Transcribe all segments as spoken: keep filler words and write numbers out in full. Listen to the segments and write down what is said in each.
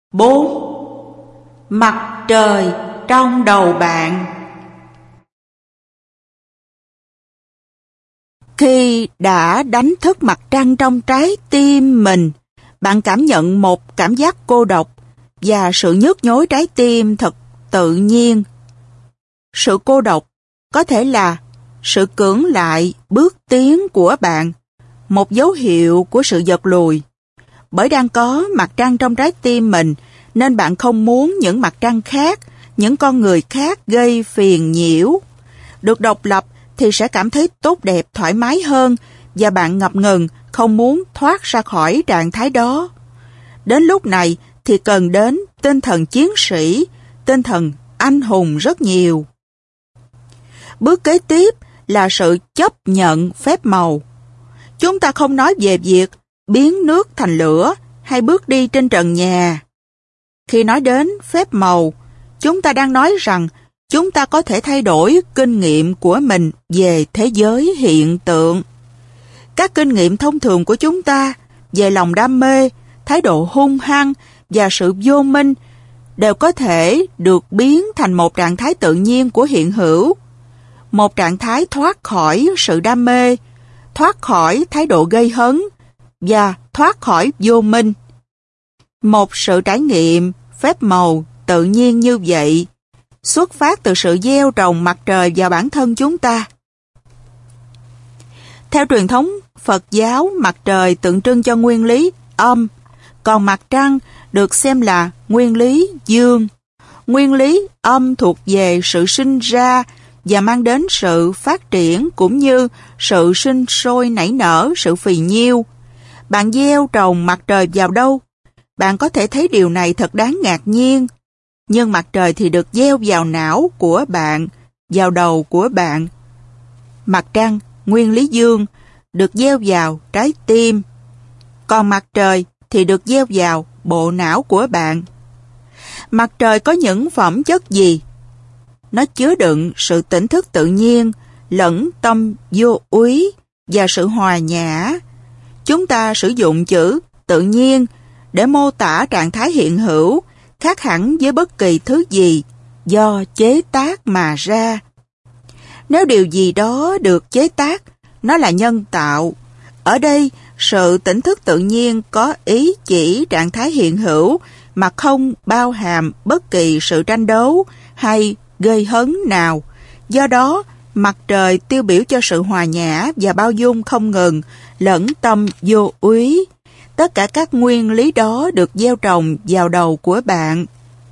bốn. Mặt trời trong đầu bạn. Khi đã đánh thức mặt trăng trong trái tim mình, bạn cảm nhận một cảm giác cô độc và sự nhức nhối trái tim thật tự nhiên. Sự cô độc có thể là sự cưỡng lại bước tiến của bạn, một dấu hiệu của sự giật lùi. Bởi đang có mặt trăng trong trái tim mình, nên bạn không muốn những mặt trăng khác, những con người khác gây phiền nhiễu. Được độc lập thì sẽ cảm thấy tốt đẹp, thoải mái hơn, và bạn ngập ngừng, không muốn thoát ra khỏi trạng thái đó. Đến lúc này thì cần đến tinh thần chiến sĩ, tinh thần anh hùng rất nhiều. Bước kế tiếp là sự chấp nhận phép màu. Chúng ta không nói về việc biến nước thành lửa hay bước đi trên trần nhà. Khi nói đến phép màu, chúng ta đang nói rằng chúng ta có thể thay đổi kinh nghiệm của mình về thế giới hiện tượng. Các kinh nghiệm thông thường của chúng ta về lòng đam mê, thái độ hung hăng và sự vô minh đều có thể được biến thành một trạng thái tự nhiên của hiện hữu. Một trạng thái thoát khỏi sự đam mê, thoát khỏi thái độ gây hấn và thoát khỏi vô minh. Một sự trải nghiệm phép màu tự nhiên như vậy xuất phát từ sự gieo trồng mặt trời vào bản thân chúng ta. Theo truyền thống Phật giáo, mặt trời tượng trưng cho nguyên lý âm, còn mặt trăng được xem là nguyên lý dương. Nguyên lý âm thuộc về sự sinh ra và mang đến sự phát triển cũng như sự sinh sôi nảy nở, sự phì nhiêu. Bạn gieo trồng mặt trời vào đâu? Bạn có thể thấy điều này thật đáng ngạc nhiên. Nhưng mặt trời thì được gieo vào não của bạn, vào đầu của bạn. Mặt trăng, nguyên lý dương, được gieo vào trái tim. Còn mặt trời thì được gieo vào bộ não của bạn. Mặt trời có những phẩm chất gì? Nó chứa đựng sự tỉnh thức tự nhiên, lẫn tâm vô úy và sự hòa nhã. Chúng ta sử dụng chữ tự nhiên để mô tả trạng thái hiện hữu, khác hẳn với bất kỳ thứ gì do chế tác mà ra. Nếu điều gì đó được chế tác, nó là nhân tạo. Ở đây, sự tỉnh thức tự nhiên có ý chỉ trạng thái hiện hữu mà không bao hàm bất kỳ sự tranh đấu hay gây hấn nào. Do đó, mặt trời tiêu biểu cho sự hòa nhã và bao dung không ngừng, lẫn tâm vô úy. Tất cả các nguyên lý đó được gieo trồng vào đầu của bạn.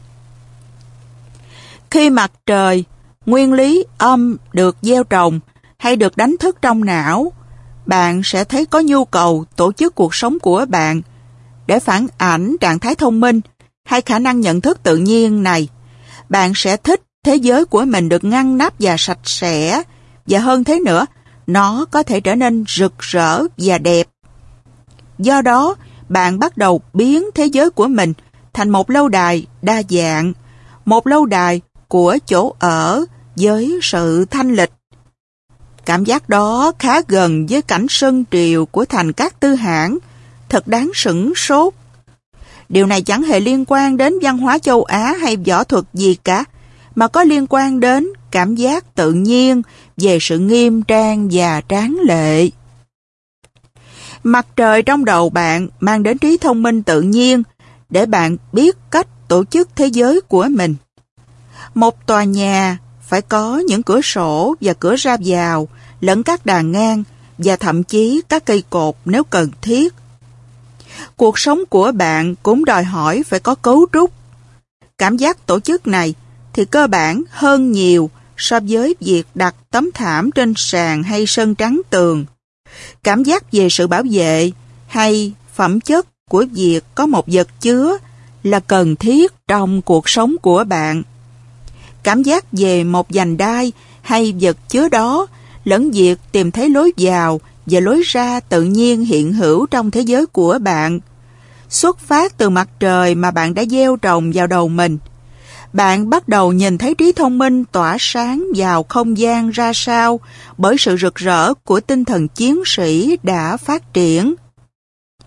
Khi mặt trời, nguyên lý âm được gieo trồng hay được đánh thức trong não, bạn sẽ thấy có nhu cầu tổ chức cuộc sống của bạn để phản ảnh trạng thái thông minh hay khả năng nhận thức tự nhiên này. Bạn sẽ thích thế giới của mình được ngăn nắp và sạch sẽ, và hơn thế nữa, nó có thể trở nên rực rỡ và đẹp. Do đó, bạn bắt đầu biến thế giới của mình thành một lâu đài đa dạng, một lâu đài của chỗ ở với sự thanh lịch. Cảm giác đó khá gần với cảnh sân triều của thành Cát Tư Hãn, thật đáng sửng sốt. Điều này chẳng hề liên quan đến văn hóa châu Á hay võ thuật gì cả, mà có liên quan đến cảm giác tự nhiên về sự nghiêm trang và tráng lệ. Mặt trời trong đầu bạn mang đến trí thông minh tự nhiên để bạn biết cách tổ chức thế giới của mình. Một tòa nhà phải có những cửa sổ và cửa ra vào, lẫn các đàn ngang và thậm chí các cây cột nếu cần thiết. Cuộc sống của bạn cũng đòi hỏi phải có cấu trúc. Cảm giác tổ chức này thì cơ bản hơn nhiều so với việc đặt tấm thảm trên sàn hay sân trắng tường. Cảm giác về sự bảo vệ hay phẩm chất của việc có một vật chứa là cần thiết trong cuộc sống của bạn. Cảm giác về một vành đai hay vật chứa đó lẫn việc tìm thấy lối vào và lối ra tự nhiên hiện hữu trong thế giới của bạn, xuất phát từ mặt trời mà bạn đã gieo trồng vào đầu mình. Bạn bắt đầu nhìn thấy trí thông minh tỏa sáng vào không gian ra sao bởi sự rực rỡ của tinh thần chiến sĩ đã phát triển.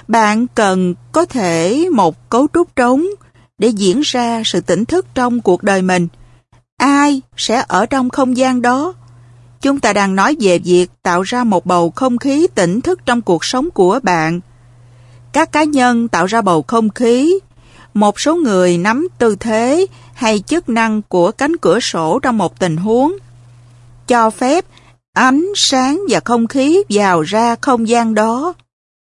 Bạn cần có thể một cấu trúc trống để diễn ra sự tỉnh thức trong cuộc đời mình. Ai sẽ ở trong không gian đó? Chúng ta đang nói về việc tạo ra một bầu không khí tỉnh thức trong cuộc sống của bạn. Các cá nhân tạo ra bầu không khí. Một số người nắm tư thế hay chức năng của cánh cửa sổ trong một tình huống, cho phép ánh sáng và không khí vào ra không gian đó.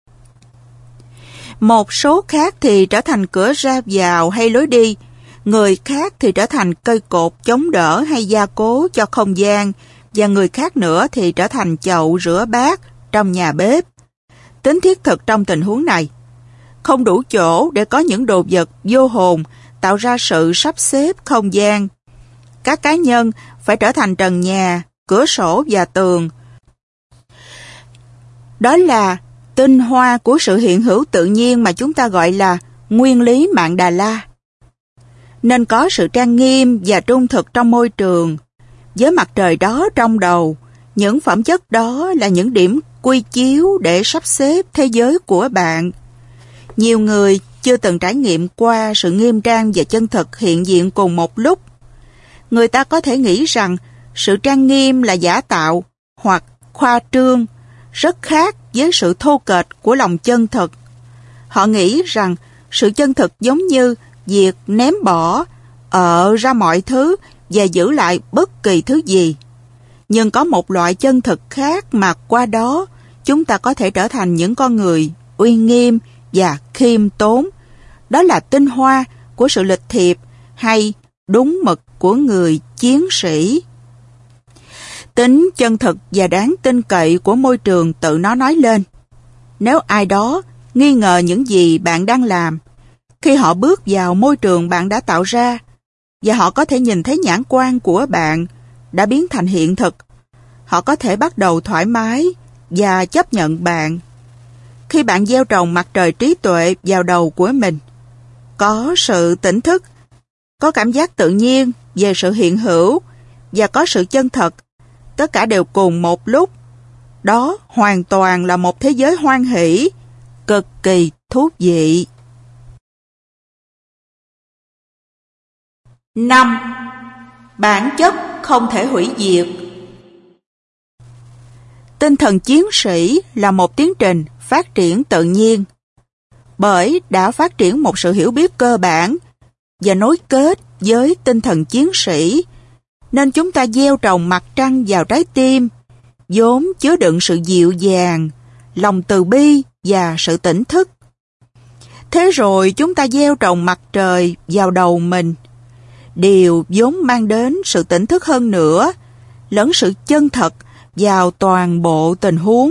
Một số khác thì trở thành cửa ra vào hay lối đi. Người khác thì trở thành cây cột chống đỡ hay gia cố cho không gian, và người khác nữa thì trở thành chậu rửa bát trong nhà bếp. Tính thiết thực trong tình huống này, không đủ chỗ để có những đồ vật vô hồn tạo ra sự sắp xếp không gian. Các cá nhân phải trở thành trần nhà, cửa sổ và tường. Đó là tinh hoa của sự hiện hữu tự nhiên mà chúng ta gọi là nguyên lý Mạn Đà La. Nên có sự trang nghiêm và trung thực trong môi trường. Với mặt trời đó trong đầu, những phẩm chất đó là những điểm quy chiếu để sắp xếp thế giới của bạn. Nhiều người chưa từng trải nghiệm qua sự nghiêm trang và chân thực hiện diện cùng một lúc. Người ta có thể nghĩ rằng sự trang nghiêm là giả tạo hoặc khoa trương, rất khác với sự thô kệch của lòng chân thực. Họ nghĩ rằng sự chân thực giống như việc ném bỏ, ợ ra mọi thứ và giữ lại bất kỳ thứ gì. Nhưng có một loại chân thực khác mà qua đó chúng ta có thể trở thành những con người uy nghiêm và khiêm tốn. Đó là tinh hoa của sự lịch thiệp hay đúng mực của người chiến sĩ. Tính chân thực và đáng tin cậy của môi trường tự nó nói lên. Nếu ai đó nghi ngờ những gì bạn đang làm, khi họ bước vào môi trường bạn đã tạo ra, và họ có thể nhìn thấy nhãn quan của bạn đã biến thành hiện thực, họ có thể bắt đầu thoải mái và chấp nhận bạn. Khi bạn gieo trồng mặt trời trí tuệ vào đầu của mình, có sự tỉnh thức, có cảm giác tự nhiên về sự hiện hữu và có sự chân thật, tất cả đều cùng một lúc. Đó hoàn toàn là một thế giới hoan hỷ, cực kỳ thú vị. năm. Bản chất không thể hủy diệt. Tinh thần chiến sĩ là một tiến trình phát triển tự nhiên, bởi đã phát triển một sự hiểu biết cơ bản và nối kết với tinh thần chiến sĩ, nên chúng ta gieo trồng mặt trăng vào trái tim, vốn chứa đựng sự dịu dàng, lòng từ bi và sự tỉnh thức. Thế rồi chúng ta gieo trồng mặt trời vào đầu mình, điều vốn mang đến sự tỉnh thức hơn nữa, lẫn sự chân thật vào toàn bộ tình huống.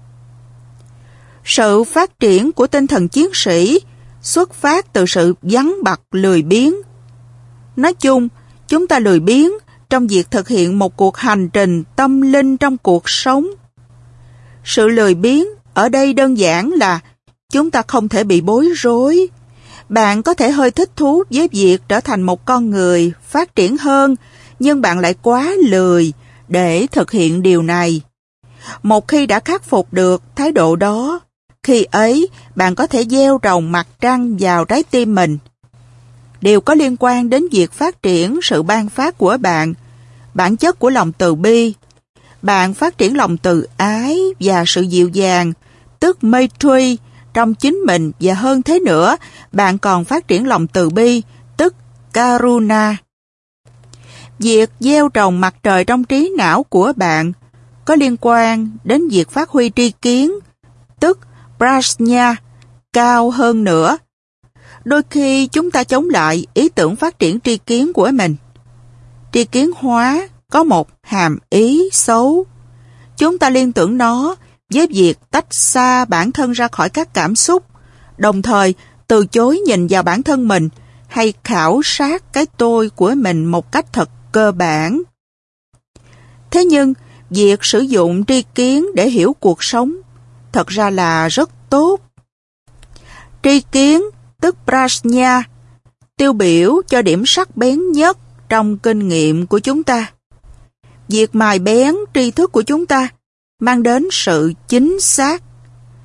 Sự phát triển của tinh thần chiến sĩ xuất phát từ sự vắng bặt lười biếng. Nói chung, chúng ta lười biếng trong việc thực hiện một cuộc hành trình tâm linh trong cuộc sống. Sự lười biếng ở đây đơn giản là chúng ta không thể bị bối rối. Bạn có thể hơi thích thú với việc trở thành một con người phát triển hơn, nhưng bạn lại quá lười để thực hiện điều này. Một khi đã khắc phục được thái độ đó, khi ấy bạn có thể gieo trồng mặt trăng vào trái tim mình. Điều có liên quan đến việc phát triển sự ban phát của bạn, bản chất của lòng từ bi. Bạn phát triển lòng từ ái và sự dịu dàng, tức Maitri, trong chính mình, và hơn thế nữa, bạn còn phát triển lòng từ bi, tức Karuna. Việc gieo trồng mặt trời trong trí não của bạn có liên quan đến việc phát huy tri kiến, tức Prajna, cao hơn nữa. Đôi khi chúng ta chống lại ý tưởng phát triển tri kiến của mình. Tri kiến hóa có một hàm ý xấu. Chúng ta liên tưởng nó với việc tách xa bản thân ra khỏi các cảm xúc, đồng thời từ chối nhìn vào bản thân mình hay khảo sát cái tôi của mình một cách thật cơ bản. Thế nhưng, việc sử dụng tri kiến để hiểu cuộc sống thật ra là rất tốt. Tri kiến, tức Prajna, tiêu biểu cho điểm sắc bén nhất trong kinh nghiệm của chúng ta. Việc mài bén tri thức của chúng ta mang đến sự chính xác.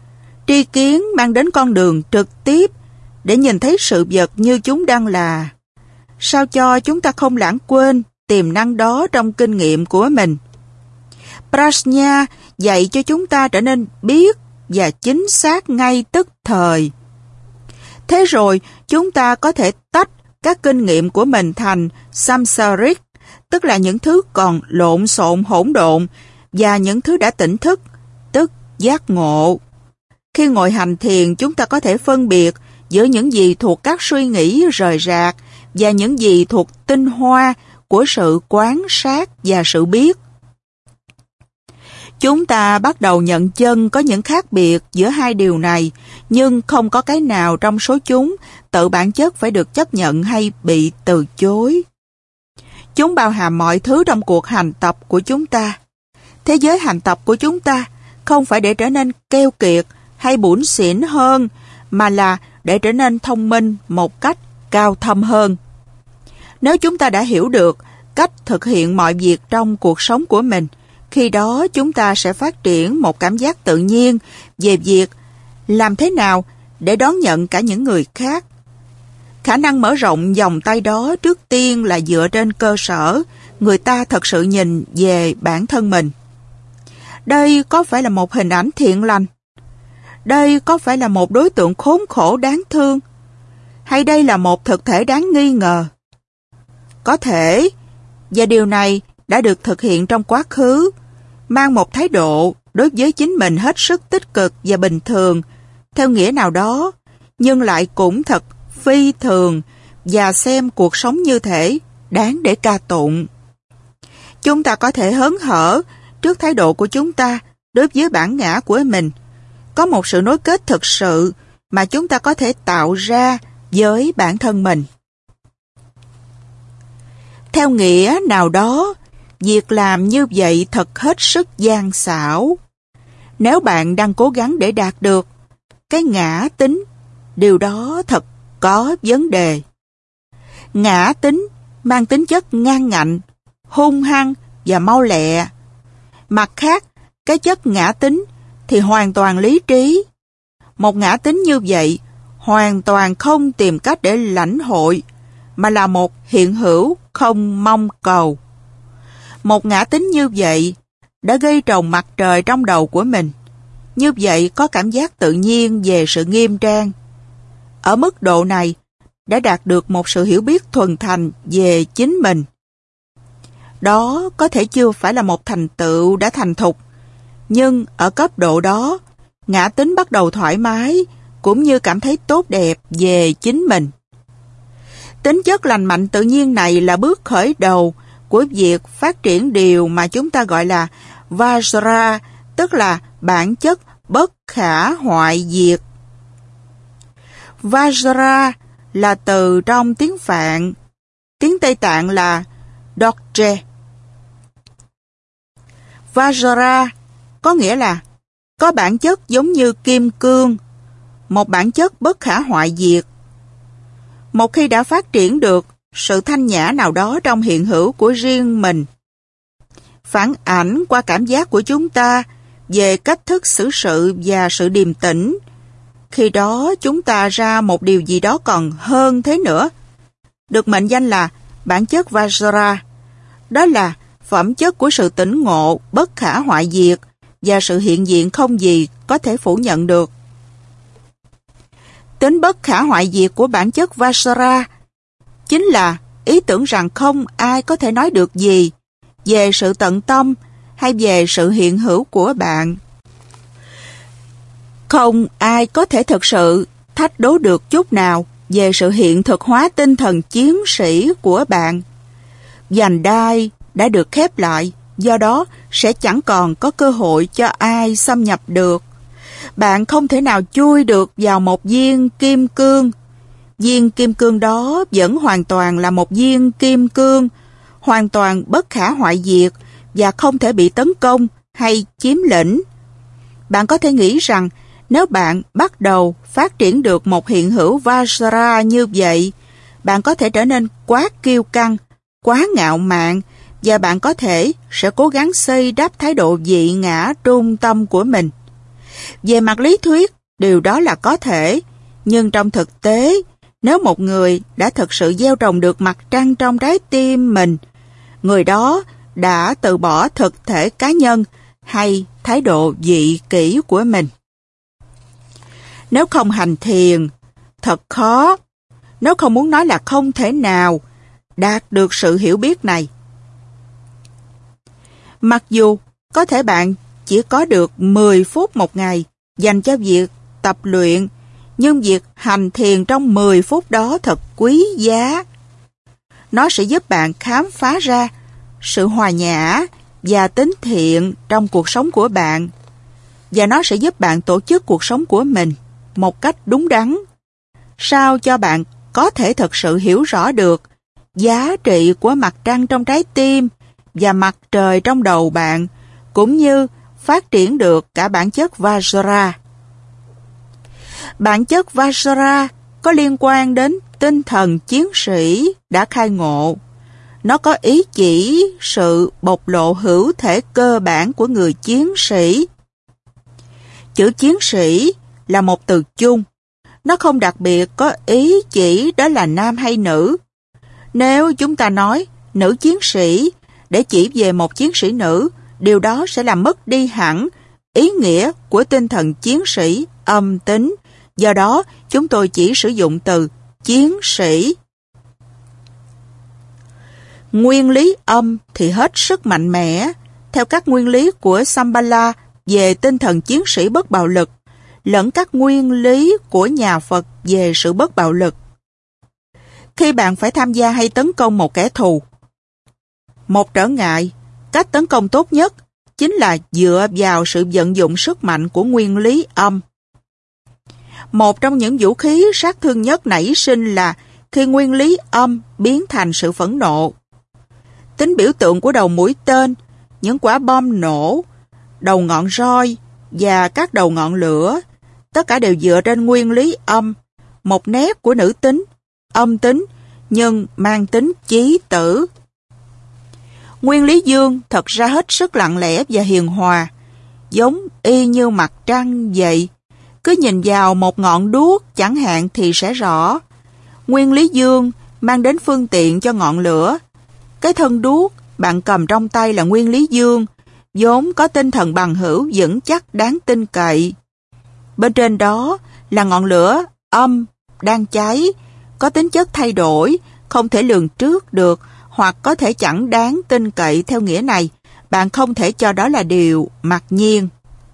Tri kiến mang đến con đường trực tiếp để nhìn thấy sự vật như chúng đang là. Sao cho chúng ta không lãng quên tiềm năng đó trong kinh nghiệm của mình. Prajna dạy cho chúng ta trở nên biết và chính xác ngay tức thời. Thế rồi, chúng ta có thể tách các kinh nghiệm của mình thành samsaric, tức là những thứ còn lộn xộn hỗn độn, và những thứ đã tỉnh thức, tức giác ngộ. Khi ngồi hành thiền, chúng ta có thể phân biệt giữa những gì thuộc các suy nghĩ rời rạc và những gì thuộc tinh hoa của sự quan sát và sự biết. Chúng ta bắt đầu nhận chân có những khác biệt giữa hai điều này, nhưng không có cái nào trong số chúng tự bản chất phải được chấp nhận hay bị từ chối. Chúng bao hàm mọi thứ trong cuộc hành tập của chúng ta. Thế giới hành tập của chúng ta không phải để trở nên keo kiệt hay bủn xỉn hơn, mà là để trở nên thông minh một cách cao thâm hơn. Nếu chúng ta đã hiểu được cách thực hiện mọi việc trong cuộc sống của mình, khi đó chúng ta sẽ phát triển một cảm giác tự nhiên về việc làm thế nào để đón nhận cả những người khác. Khả năng mở rộng vòng tay đó trước tiên là dựa trên cơ sở người ta thật sự nhìn về bản thân mình. Đây có phải là một hình ảnh thiện lành? Đây có phải là một đối tượng khốn khổ đáng thương? Hay đây là một thực thể đáng nghi ngờ? Có thể, và điều này đã được thực hiện trong quá khứ, mang một thái độ đối với chính mình hết sức tích cực và bình thường, theo nghĩa nào đó, nhưng lại cũng thật phi thường và xem cuộc sống như thể đáng để ca tụng. Chúng ta có thể hớn hở trước thái độ của chúng ta đối với bản ngã của mình. Có một sự nối kết thực sự mà chúng ta có thể tạo ra với bản thân mình. Theo nghĩa nào đó, việc làm như vậy thật hết sức gian xảo. Nếu bạn đang cố gắng để đạt được cái ngã tính, điều đó thật có vấn đề. Ngã tính mang tính chất ngang ngạnh, hung hăng và mau lẹ. Mặt khác, cái chất ngã tính thì hoàn toàn lý trí. Một ngã tính như vậy hoàn toàn không tìm cách để lãnh hội, mà là một hiện hữu không mong cầu. Một ngã tính như vậy đã gây trồng mặt trời trong đầu của mình. Như vậy có cảm giác tự nhiên về sự nghiêm trang. Ở mức độ này đã đạt được một sự hiểu biết thuần thành về chính mình. Đó có thể chưa phải là một thành tựu đã thành thục, nhưng ở cấp độ đó, ngã tính bắt đầu thoải mái, cũng như cảm thấy tốt đẹp về chính mình. Tính chất lành mạnh tự nhiên này là bước khởi đầu của việc phát triển điều mà chúng ta gọi là Vajra, tức là bản chất bất khả hoại diệt. Vajra là từ trong tiếng Phạn, tiếng Tây Tạng là Dorje. Vajra có nghĩa là có bản chất giống như kim cương, một bản chất bất khả hoại diệt. Một khi đã phát triển được sự thanh nhã nào đó trong hiện hữu của riêng mình, phản ảnh qua cảm giác của chúng ta về cách thức xử sự và sự điềm tĩnh, khi đó chúng ta ra một điều gì đó còn hơn thế nữa, được mệnh danh là bản chất Vajra. Đó là phẩm chất của sự tỉnh ngộ bất khả hoại diệt và sự hiện diện không gì có thể phủ nhận được. Tính bất khả hoại diệt của bản chất Vajra chính là ý tưởng rằng không ai có thể nói được gì về sự tận tâm hay về sự hiện hữu của bạn. Không ai có thể thực sự thách đố được chút nào về sự hiện thực hóa tinh thần chiến sĩ của bạn. Vành đai đã được khép lại, do đó sẽ chẳng còn có cơ hội cho ai xâm nhập được. Bạn không thể nào chui được vào một viên kim cương. Viên kim cương đó vẫn hoàn toàn là một viên kim cương, hoàn toàn bất khả hoại diệt và không thể bị tấn công hay chiếm lĩnh. Bạn có thể nghĩ rằng nếu bạn bắt đầu phát triển được một hiện hữu Vajra như vậy, bạn có thể trở nên quá kiêu căng, quá ngạo mạn, và bạn có thể sẽ cố gắng xây đắp thái độ dị ngã trung tâm của mình. Về mặt lý thuyết, Điều đó là có thể, nhưng trong thực tế, nếu một người đã thực sự gieo trồng được mặt trăng trong trái tim mình, người đó đã từ bỏ thực thể cá nhân hay thái độ dị kỷ của mình. Nếu không hành thiền, thật khó, nếu không muốn nói là không thể nào, đạt được sự hiểu biết này. Mặc dù có thể bạn chỉ có được mười phút một ngày dành cho việc tập luyện, nhưng việc hành thiền trong mười phút đó thật quý giá. Nó sẽ giúp bạn khám phá ra sự hòa nhã và tính thiện trong cuộc sống của bạn, và nó sẽ giúp bạn tổ chức cuộc sống của mình một cách đúng đắn, sao cho bạn có thể thực sự hiểu rõ được giá trị của mặt trăng trong trái tim và mặt trời trong đầu bạn, cũng như phát triển được cả bản chất Vajra. Bản chất Vajra có liên quan đến tinh thần chiến sĩ đã khai ngộ. Nó có ý chỉ sự bộc lộ hữu thể cơ bản của người chiến sĩ. Chữ chiến sĩ là một từ chung. Nó không đặc biệt có ý chỉ đó là nam hay nữ. Nếu chúng ta nói nữ chiến sĩ để chỉ về một chiến sĩ nữ, điều đó sẽ làm mất đi hẳn ý nghĩa của tinh thần chiến sĩ âm tính. Do đó, chúng tôi chỉ sử dụng từ chiến sĩ. Nguyên lý âm thì hết sức mạnh mẽ, theo các nguyên lý của Shambhala về tinh thần chiến sĩ bất bạo lực, lẫn các nguyên lý của nhà Phật về sự bất bạo lực. Khi bạn phải tham gia hay tấn công một kẻ thù, một trở ngại, cách tấn công tốt nhất chính là dựa vào sự vận dụng sức mạnh của nguyên lý âm. Một trong những vũ khí sát thương nhất nảy sinh là khi nguyên lý âm biến thành sự phẫn nộ. Tính biểu tượng của đầu mũi tên, những quả bom nổ, đầu ngọn roi và các đầu ngọn lửa, tất cả đều dựa trên nguyên lý âm, một nét của nữ tính, âm tính, nhưng mang tính chí tử. Nguyên lý dương thật ra hết sức lặng lẽ và hiền hòa, giống y như mặt trăng vậy. Cứ nhìn vào một ngọn đuốc chẳng hạn thì sẽ rõ. Nguyên lý dương mang đến phương tiện cho ngọn lửa. Cái thân đuốc bạn cầm trong tay là nguyên lý dương, vốn có tinh thần bằng hữu vững chắc đáng tin cậy. Bên trên đó là ngọn lửa âm đang cháy, có tính chất thay đổi, không thể lường trước được, hoặc có thể chẳng đáng tin cậy. Theo nghĩa này, bạn không thể cho đó là điều mặc nhiên.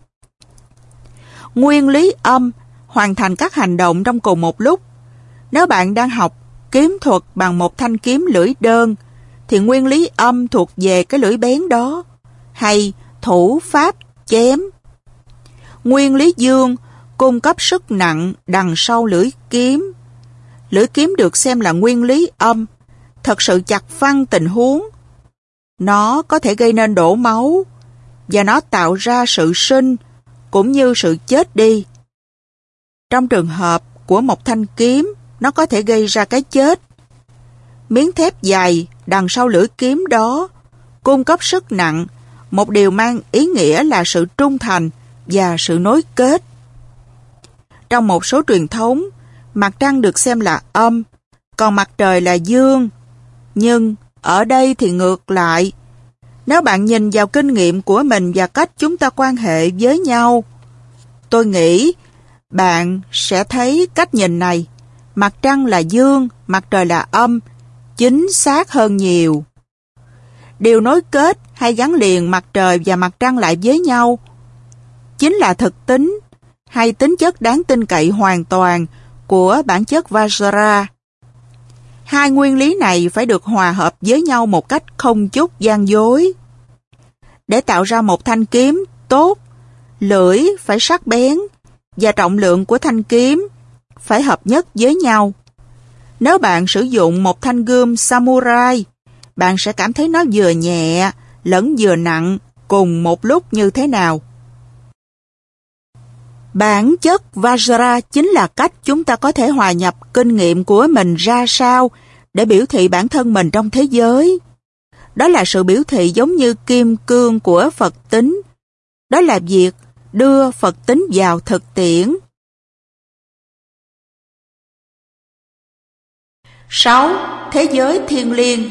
Nguyên lý âm hoàn thành các hành động trong cùng một lúc. Nếu bạn đang học kiếm thuật bằng một thanh kiếm lưỡi đơn, thì nguyên lý âm thuộc về cái lưỡi bén đó, hay thủ pháp chém. Nguyên lý dương cung cấp sức nặng đằng sau lưỡi kiếm. Lưỡi kiếm được xem là nguyên lý âm, thật sự chặt phăng tình huống. Nó có thể gây nên đổ máu, và nó tạo ra sự sinh, cũng như sự chết đi. Trong trường hợp của một thanh kiếm, nó có thể gây ra cái chết. Miếng thép dày đằng sau lưỡi kiếm đó cung cấp sức nặng, một điều mang ý nghĩa là sự trung thành và sự nối kết. Trong một số truyền thống, mặt trăng được xem là âm, còn mặt trời là dương. Nhưng ở đây thì ngược lại. Nếu bạn nhìn vào kinh nghiệm của mình và cách chúng ta quan hệ với nhau, tôi nghĩ bạn sẽ thấy cách nhìn này, mặt trăng là dương, mặt trời là âm, chính xác hơn nhiều. Điều nối kết hay gắn liền mặt trời và mặt trăng lại với nhau chính là thực tính hay tính chất đáng tin cậy hoàn toàn của bản chất Vajra. Hai nguyên lý này phải được hòa hợp với nhau một cách không chút gian dối. Để tạo ra một thanh kiếm tốt, lưỡi phải sắc bén và trọng lượng của thanh kiếm phải hợp nhất với nhau. Nếu bạn sử dụng một thanh gươm samurai, bạn sẽ cảm thấy nó vừa nhẹ lẫn vừa nặng cùng một lúc như thế nào. Bản chất Vajra chính là cách chúng ta có thể hòa nhập kinh nghiệm của mình ra sao để biểu thị bản thân mình trong thế giới. Đó là sự biểu thị giống như kim cương của Phật tính. Đó là việc đưa Phật tính vào thực tiễn. sáu. Thế giới thiêng liêng.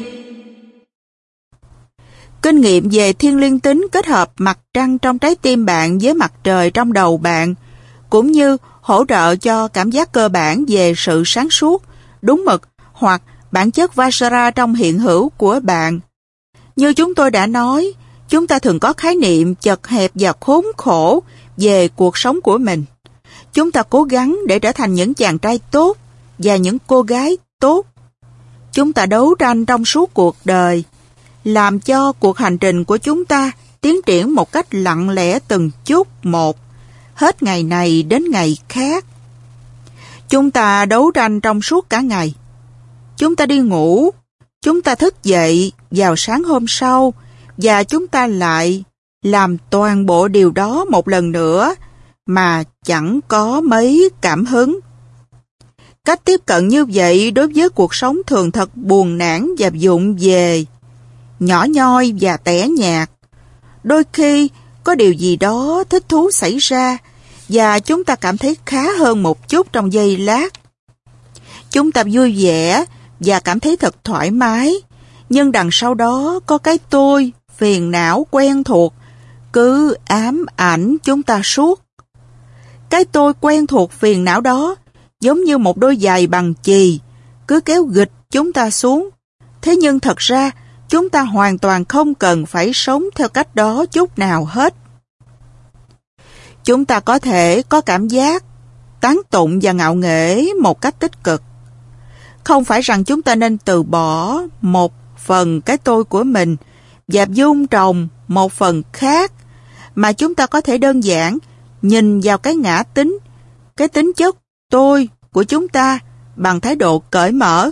Kinh nghiệm về thiên liêng tính kết hợp mặt trăng trong trái tim bạn với mặt trời trong đầu bạn, cũng như hỗ trợ cho cảm giác cơ bản về sự sáng suốt, đúng mực hoặc bản chất Vajra trong hiện hữu của bạn. Như chúng tôi đã nói, chúng ta thường có khái niệm chật hẹp và khốn khổ về cuộc sống của mình. Chúng ta cố gắng để trở thành những chàng trai tốt và những cô gái tốt. Chúng ta đấu tranh trong suốt cuộc đời, làm cho cuộc hành trình của chúng ta tiến triển một cách lặng lẽ từng chút một, hết ngày này đến ngày khác. Chúng ta đấu tranh trong suốt cả ngày. Chúng ta đi ngủ, chúng ta thức dậy vào sáng hôm sau, và chúng ta lại làm toàn bộ điều đó một lần nữa mà chẳng có mấy cảm hứng. Cách tiếp cận như vậy đối với cuộc sống thường thật buồn nản và vụng về, nhỏ nhoi và tẻ nhạt. Đôi khi có điều gì đó thích thú xảy ra và chúng ta cảm thấy khá hơn một chút trong giây lát. Chúng ta vui vẻ và cảm thấy thật thoải mái, nhưng đằng sau đó có cái tôi phiền não quen thuộc cứ ám ảnh chúng ta suốt. Cái tôi quen thuộc phiền não đó giống như một đôi giày bằng chì, cứ kéo gịch chúng ta xuống. Thế nhưng thật ra, chúng ta hoàn toàn không cần phải sống theo cách đó chút nào hết. Chúng ta có thể có cảm giác tán tụng và ngạo nghễ một cách tích cực. Không phải rằng chúng ta nên từ bỏ một phần cái tôi của mình và vun trồng một phần khác, mà chúng ta có thể đơn giản nhìn vào cái ngã tính, cái tính chất tôi của chúng ta bằng thái độ cởi mở.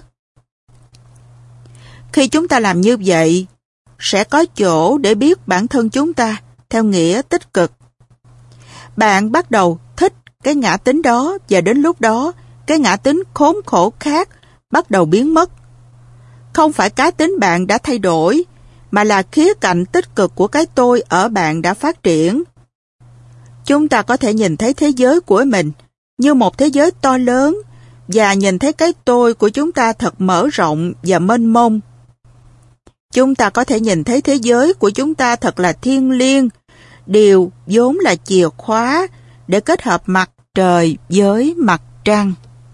Khi chúng ta làm như vậy, sẽ có chỗ để biết bản thân chúng ta theo nghĩa tích cực. Bạn bắt đầu thích cái ngã tính đó và đến lúc đó, cái ngã tính khốn khổ khác bắt đầu biến mất. Không phải cá tính bạn đã thay đổi, mà là khía cạnh tích cực của cái tôi ở bạn đã phát triển. Chúng ta có thể nhìn thấy thế giới của mình như một thế giới to lớn và nhìn thấy cái tôi của chúng ta thật mở rộng và mênh mông. Chúng ta có thể nhìn thấy thế giới của chúng ta thật là thiêng liêng, điều vốn là chìa khóa để kết hợp mặt trời với mặt trăng.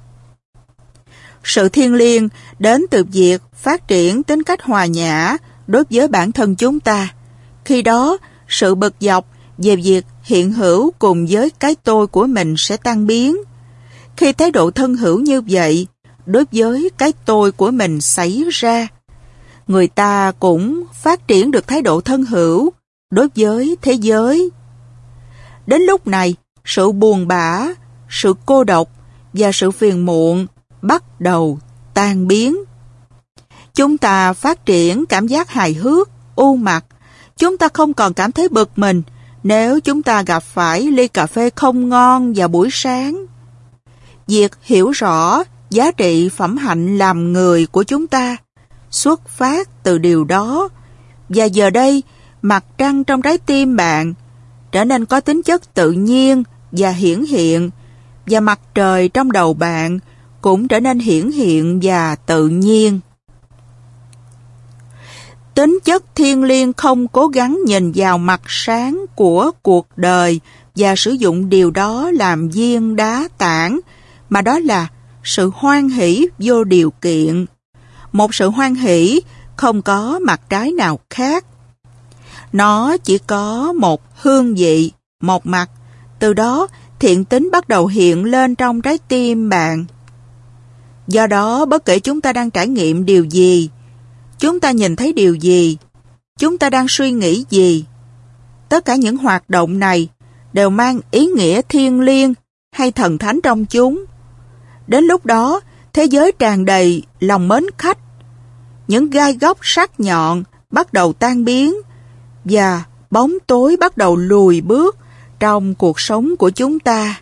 Sự thiêng liêng đến từ việc phát triển tính cách hòa nhã đối với bản thân chúng ta. Khi đó, sự bực dọc về việc hiện hữu cùng với cái tôi của mình sẽ tan biến. Khi thái độ thân hữu như vậy, đối với cái tôi của mình xảy ra, người ta cũng phát triển được thái độ thân hữu đối với thế giới. Đến lúc này, sự buồn bã, sự cô độc và sự phiền muộn bắt đầu tan biến. Chúng ta phát triển cảm giác hài hước, u mặt. Chúng ta không còn cảm thấy bực mình nếu chúng ta gặp phải ly cà phê không ngon vào buổi sáng. Việc hiểu rõ giá trị phẩm hạnh làm người của chúng ta xuất phát từ điều đó, và giờ đây mặt trăng trong trái tim bạn trở nên có tính chất tự nhiên và hiển hiện, và mặt trời trong đầu bạn cũng trở nên hiển hiện và tự nhiên. Tính chất thiêng liêng không cố gắng nhìn vào mặt sáng của cuộc đời và sử dụng điều đó làm viên đá tảng, mà đó là sự hoan hỷ vô điều kiện. Một sự hoan hỷ không có mặt trái nào khác. Nó chỉ có một hương vị, một mặt. Từ đó, thiện tính bắt đầu hiện lên trong trái tim bạn. Do đó, bất kể chúng ta đang trải nghiệm điều gì, chúng ta nhìn thấy điều gì, chúng ta đang suy nghĩ gì, tất cả những hoạt động này đều mang ý nghĩa thiêng liêng hay thần thánh trong chúng. Đến lúc đó, thế giới tràn đầy lòng mến khách. Những gai góc sắc nhọn bắt đầu tan biến và bóng tối bắt đầu lùi bước trong cuộc sống của chúng ta.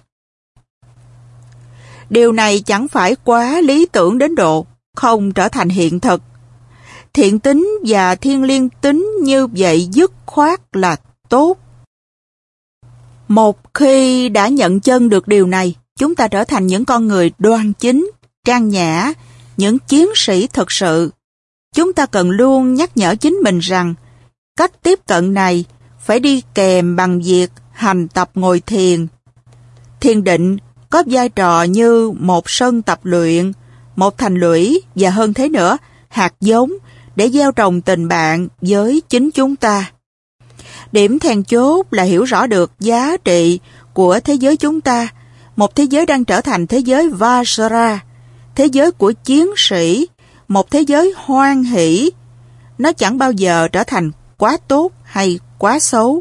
Điều này chẳng phải quá lý tưởng đến độ không trở thành hiện thực. Thiện tính và thiêng liêng tính như vậy dứt khoát là tốt. Một khi đã nhận chân được điều này, chúng ta trở thành những con người đoan chính, trang nhã những chiến sĩ thực sự, chúng ta cần luôn nhắc nhở chính mình rằng cách tiếp cận này phải đi kèm bằng việc hành tập ngồi thiền. Thiền định có vai trò như một sân tập luyện, một thành lũy và hơn thế nữa, hạt giống để gieo trồng tình bạn với chính chúng ta. Điểm then chốt là hiểu rõ được giá trị của thế giới chúng ta, một thế giới đang trở thành thế giới Vajra, thế giới của chiến sĩ, một thế giới hoan hỷ. Nó chẳng bao giờ trở thành quá tốt hay quá xấu.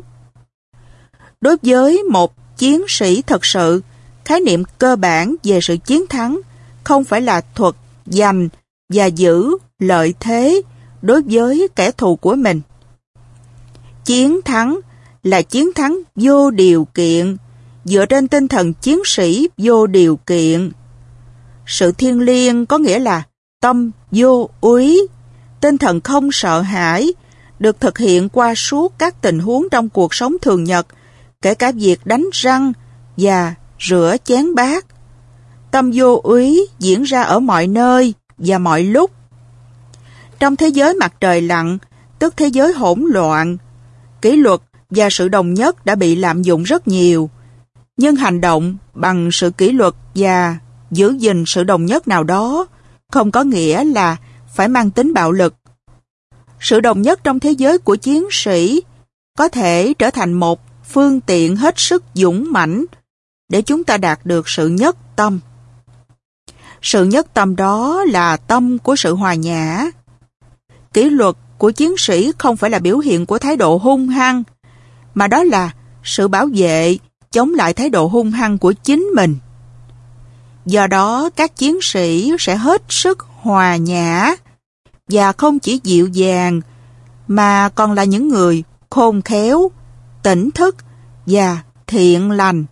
Đối với một chiến sĩ thật sự, khái niệm cơ bản về sự chiến thắng không phải là thuật giành và giữ lợi thế đối với kẻ thù của mình. Chiến thắng là chiến thắng vô điều kiện, dựa trên tinh thần chiến sĩ vô điều kiện. Sự thiêng liêng có nghĩa là tâm vô úy, tinh thần không sợ hãi, được thực hiện qua suốt các tình huống trong cuộc sống thường nhật, kể cả việc đánh răng và rửa chén bát. Tâm vô úy diễn ra ở mọi nơi và mọi lúc. Trong thế giới mặt trời lặn, tức thế giới hỗn loạn, kỷ luật và sự đồng nhất đã bị lạm dụng rất nhiều. Nhưng hành động bằng sự kỷ luật và giữ gìn sự đồng nhất nào đó không có nghĩa là phải mang tính bạo lực. Sự đồng nhất trong thế giới của chiến sĩ có thể trở thành một phương tiện hết sức dũng mãnh để chúng ta đạt được sự nhất tâm. Sự nhất tâm đó là tâm của sự hòa nhã. Kỷ luật của chiến sĩ không phải là biểu hiện của thái độ hung hăng, mà đó là sự bảo vệ chống lại thái độ hung hăng của chính mình. Do đó, các chiến sĩ sẽ hết sức hòa nhã và không chỉ dịu dàng, mà còn là những người khôn khéo, tỉnh thức và thiện lành.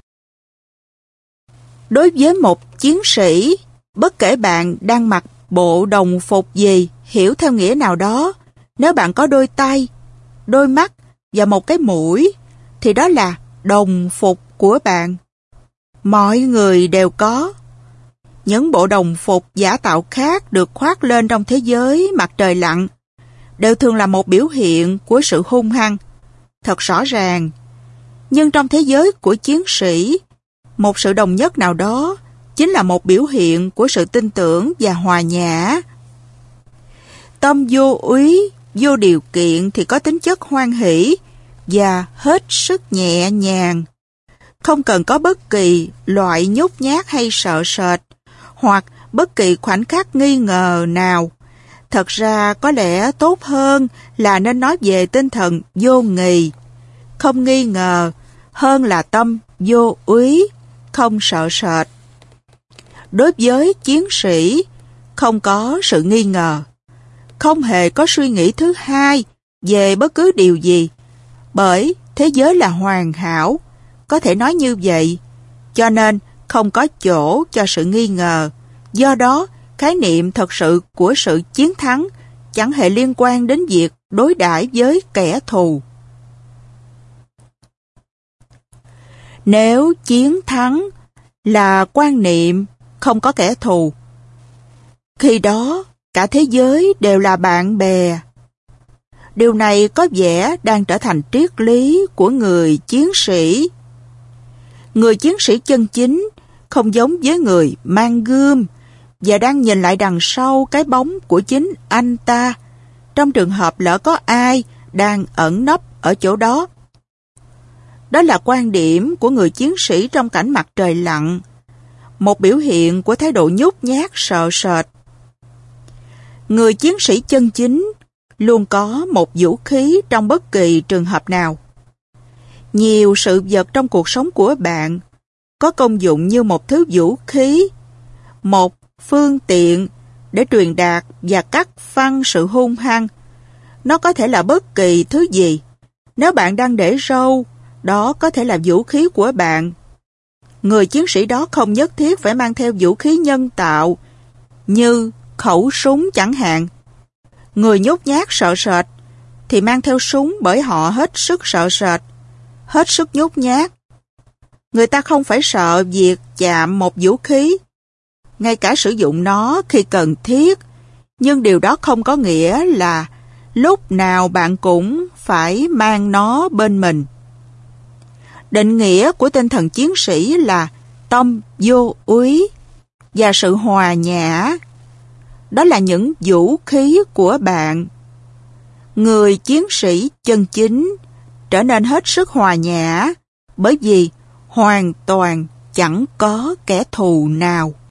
Đối với một chiến sĩ, bất kể bạn đang mặc bộ đồng phục gì, hiểu theo nghĩa nào đó, nếu bạn có đôi tay, đôi mắt và một cái mũi, thì đó là đồng phục của bạn. Mọi người đều có. Những bộ đồng phục giả tạo khác được khoác lên trong thế giới mặt trời lặn đều thường là một biểu hiện của sự hung hăng, thật rõ ràng. Nhưng trong thế giới của chiến sĩ, một sự đồng nhất nào đó chính là một biểu hiện của sự tin tưởng và hòa nhã. Tâm vô úy, vô điều kiện thì có tính chất hoan hỷ và hết sức nhẹ nhàng. Không cần có bất kỳ loại nhút nhát hay sợ sệt, hoặc bất kỳ khoảnh khắc nghi ngờ nào. Thật ra có lẽ tốt hơn là nên nói về tinh thần vô nghi, không nghi ngờ, hơn là tâm vô úy, không sợ sệt. Đối với chiến sĩ, không có sự nghi ngờ, không hề có suy nghĩ thứ hai về bất cứ điều gì, bởi thế giới là hoàn hảo, có thể nói như vậy, cho nên không có chỗ cho sự nghi ngờ. Do đó, khái niệm thật sự của sự chiến thắng chẳng hề liên quan đến việc đối đãi với kẻ thù. Nếu chiến thắng là quan niệm không có kẻ thù, khi đó cả thế giới đều là bạn bè. Điều này có vẻ đang trở thành triết lý của người chiến sĩ. Người chiến sĩ chân chính không giống với người mang gươm và đang nhìn lại đằng sau cái bóng của chính anh ta, trong trường hợp lỡ có ai đang ẩn nấp ở chỗ đó. Đó là quan điểm của người chiến sĩ trong cảnh mặt trời lặn, một biểu hiện của thái độ nhút nhát sợ sệt. Người chiến sĩ chân chính luôn có một vũ khí trong bất kỳ trường hợp nào. Nhiều sự vật trong cuộc sống của bạn có công dụng như một thứ vũ khí, một phương tiện để truyền đạt và cắt phăng sự hung hăng. Nó có thể là bất kỳ thứ gì. Nếu bạn đang để râu, đó có thể là vũ khí của bạn. Người chiến sĩ đó không nhất thiết phải mang theo vũ khí nhân tạo, như khẩu súng chẳng hạn. Người nhút nhát sợ sệt thì mang theo súng bởi họ hết sức sợ sệt, hết sức nhút nhát. Người ta không phải sợ việc chạm một vũ khí. ngay cả sử dụng nó khi cần thiết, nhưng điều đó không có nghĩa là lúc nào bạn cũng phải mang nó bên mình. Định nghĩa của tinh thần chiến sĩ là tâm vô úy và sự hòa nhã. Đó là những vũ khí của bạn. Người chiến sĩ chân chính trở nên hết sức hòa nhã bởi vì hoàn toàn chẳng có kẻ thù nào.